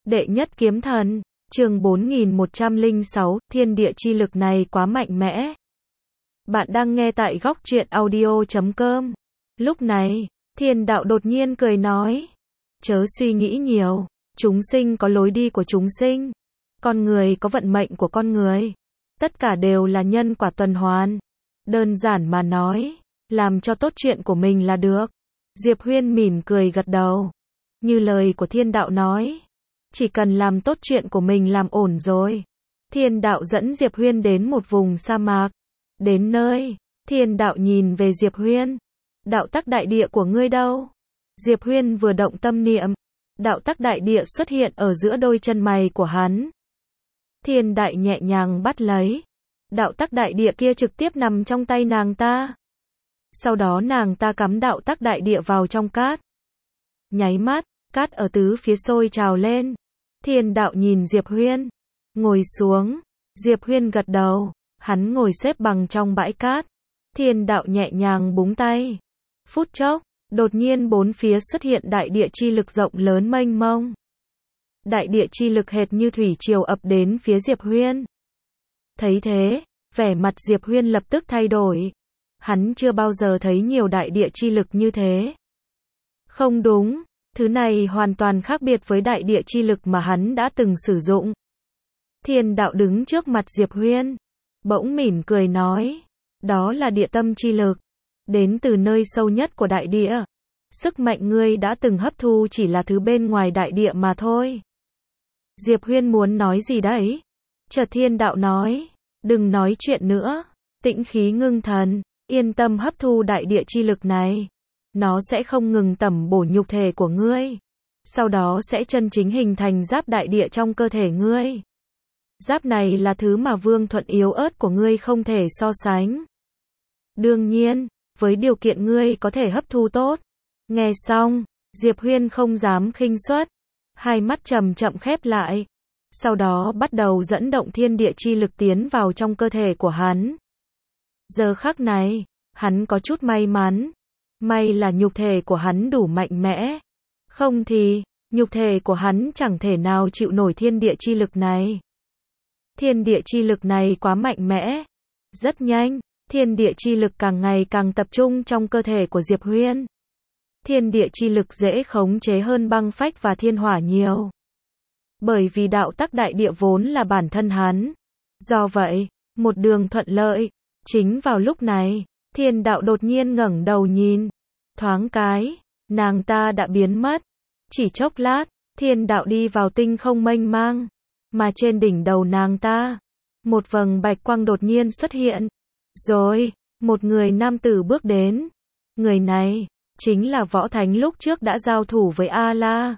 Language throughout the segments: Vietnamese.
Đệ nhất kiếm thần, chương 4106, thiên địa chi lực này quá mạnh mẽ. Bạn đang nghe tại góc truyện audio.com. Lúc này, thiên đạo đột nhiên cười nói. Chớ suy nghĩ nhiều, chúng sinh có lối đi của chúng sinh. Con người có vận mệnh của con người. Tất cả đều là nhân quả tuần hoàn. Đơn giản mà nói, làm cho tốt chuyện của mình là được. Diệp Huyên mỉm cười gật đầu. Như lời của thiên đạo nói. Chỉ cần làm tốt chuyện của mình làm ổn rồi. Thiên đạo dẫn Diệp Huyên đến một vùng sa mạc. Đến nơi, thiên đạo nhìn về Diệp Huyên. Đạo tắc đại địa của ngươi đâu? Diệp Huyên vừa động tâm niệm. Đạo tắc đại địa xuất hiện ở giữa đôi chân mày của hắn. Thiên đại nhẹ nhàng bắt lấy. Đạo tắc đại địa kia trực tiếp nằm trong tay nàng ta. Sau đó nàng ta cắm đạo tắc đại địa vào trong cát. Nháy mắt, cát ở tứ phía sôi trào lên. Thiên đạo nhìn Diệp Huyên. Ngồi xuống. Diệp Huyên gật đầu. Hắn ngồi xếp bằng trong bãi cát. Thiên đạo nhẹ nhàng búng tay. Phút chốc, đột nhiên bốn phía xuất hiện đại địa chi lực rộng lớn mênh mông. Đại địa chi lực hệt như thủy triều ập đến phía Diệp Huyên. Thấy thế, vẻ mặt Diệp Huyên lập tức thay đổi. Hắn chưa bao giờ thấy nhiều đại địa chi lực như thế. Không đúng, thứ này hoàn toàn khác biệt với đại địa chi lực mà hắn đã từng sử dụng. Thiên đạo đứng trước mặt Diệp Huyên, bỗng mỉm cười nói, đó là địa tâm chi lực, đến từ nơi sâu nhất của đại địa. Sức mạnh ngươi đã từng hấp thu chỉ là thứ bên ngoài đại địa mà thôi. Diệp Huyên muốn nói gì đấy? Chợt thiên đạo nói, đừng nói chuyện nữa, tĩnh khí ngưng thần, yên tâm hấp thu đại địa chi lực này. Nó sẽ không ngừng tẩm bổ nhục thể của ngươi. Sau đó sẽ chân chính hình thành giáp đại địa trong cơ thể ngươi. Giáp này là thứ mà vương thuận yếu ớt của ngươi không thể so sánh. Đương nhiên, với điều kiện ngươi có thể hấp thu tốt. Nghe xong, Diệp Huyên không dám khinh suất. Hai mắt chậm chậm khép lại. Sau đó bắt đầu dẫn động thiên địa chi lực tiến vào trong cơ thể của hắn. Giờ khắc này, hắn có chút may mắn. May là nhục thể của hắn đủ mạnh mẽ. Không thì, nhục thể của hắn chẳng thể nào chịu nổi thiên địa chi lực này. Thiên địa chi lực này quá mạnh mẽ. Rất nhanh, thiên địa chi lực càng ngày càng tập trung trong cơ thể của Diệp Huyên. Thiên địa chi lực dễ khống chế hơn băng phách và thiên hỏa nhiều. Bởi vì đạo tắc đại địa vốn là bản thân hắn. Do vậy, một đường thuận lợi. Chính vào lúc này, thiên đạo đột nhiên ngẩng đầu nhìn. Thoáng cái, nàng ta đã biến mất. Chỉ chốc lát, thiên đạo đi vào tinh không mênh mang. Mà trên đỉnh đầu nàng ta, một vầng bạch quang đột nhiên xuất hiện. Rồi, một người nam tử bước đến. Người này, chính là Võ Thánh lúc trước đã giao thủ với A-la.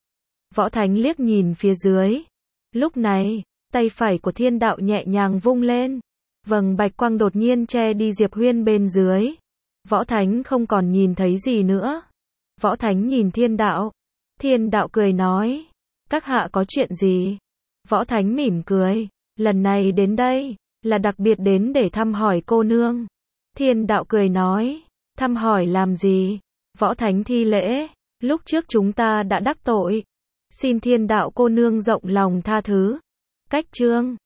Võ Thánh liếc nhìn phía dưới. Lúc này, tay phải của thiên đạo nhẹ nhàng vung lên. Vầng bạch quang đột nhiên che đi Diệp Huyên bên dưới. Võ Thánh không còn nhìn thấy gì nữa. Võ Thánh nhìn thiên đạo. Thiên đạo cười nói. Các hạ có chuyện gì? Võ Thánh mỉm cười. Lần này đến đây, là đặc biệt đến để thăm hỏi cô nương. Thiên đạo cười nói. Thăm hỏi làm gì? Võ Thánh thi lễ. Lúc trước chúng ta đã đắc tội. Xin thiên đạo cô nương rộng lòng tha thứ. Cách chương